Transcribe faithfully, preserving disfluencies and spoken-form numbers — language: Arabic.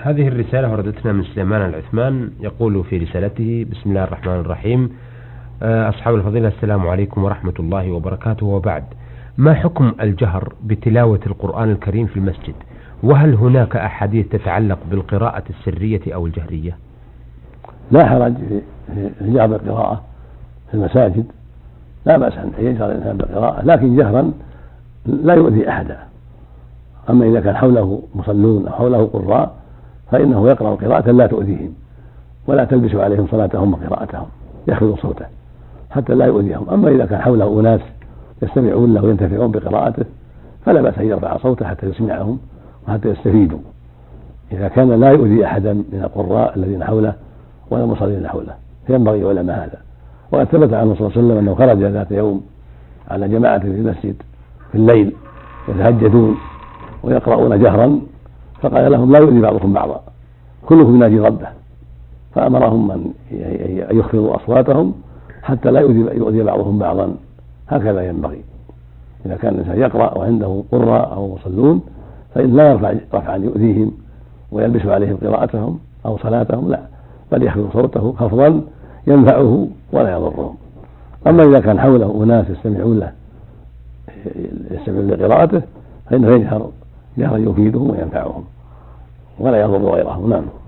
هذه الرسالة وردتنا من سليمان العثمان، يقول في رسالته: بسم الله الرحمن الرحيم. أصحاب الفضيلة، السلام عليكم ورحمة الله وبركاته، وبعد، ما حكم الجهر بتلاوة القرآن الكريم في المسجد؟ وهل هناك أحاديث تتعلق بالقراءة السرية أو الجهرية؟ لا حرج في الجهر بالقراءة في المساجد، لا بأس أن يجهر الإنسان بالقراءة، لكن جهرا لا يؤذي أحدا. أما إذا كان حوله مصلون أو حوله قراء فإنه يقرأ قراءة لا تؤذيهم، ولا تلبس عليهم صلاتهم وقراءتهم، يخفض صوته حتى لا يؤذيهم. أما إذا كان حوله أناس يستمعون له وينتفعون بقراءته فلا بأس أن يرفع صوته حتى يسمعهم وحتى يستفيدوا، إذا كان لا يؤذي أحدا من القراء الذين حوله ولا المصلين حوله، فينبغي علم هذا. وقد ثبت عنه صلى الله عليه وسلم أنه خرج ذات يوم على جماعة في المسجد في الليل يتهجدون ويقرؤون جهرا، فقال لهم: لا يؤذي بعضكم بعضا، كلكم يناجي ربه، فأمرهم أن يخفضوا أصواتهم حتى لا يؤذي بعضهم بعضا. هكذا ينبغي، إذا كان الإنسان يقرأ وعنده قراء أو مصلون فإن لا يرفع رفعا يؤذيهم ويلبس عليهم قراءتهم أو صلاتهم، لا، بل يخفض صوته خفضا ينفعه ولا يضرهم. أما إذا كان حوله أناس يستمعون له يستمعون لقراءته فإنه يجهر جهرا يفيدهم وينفعهم ولا يضر غيرهم. نعم.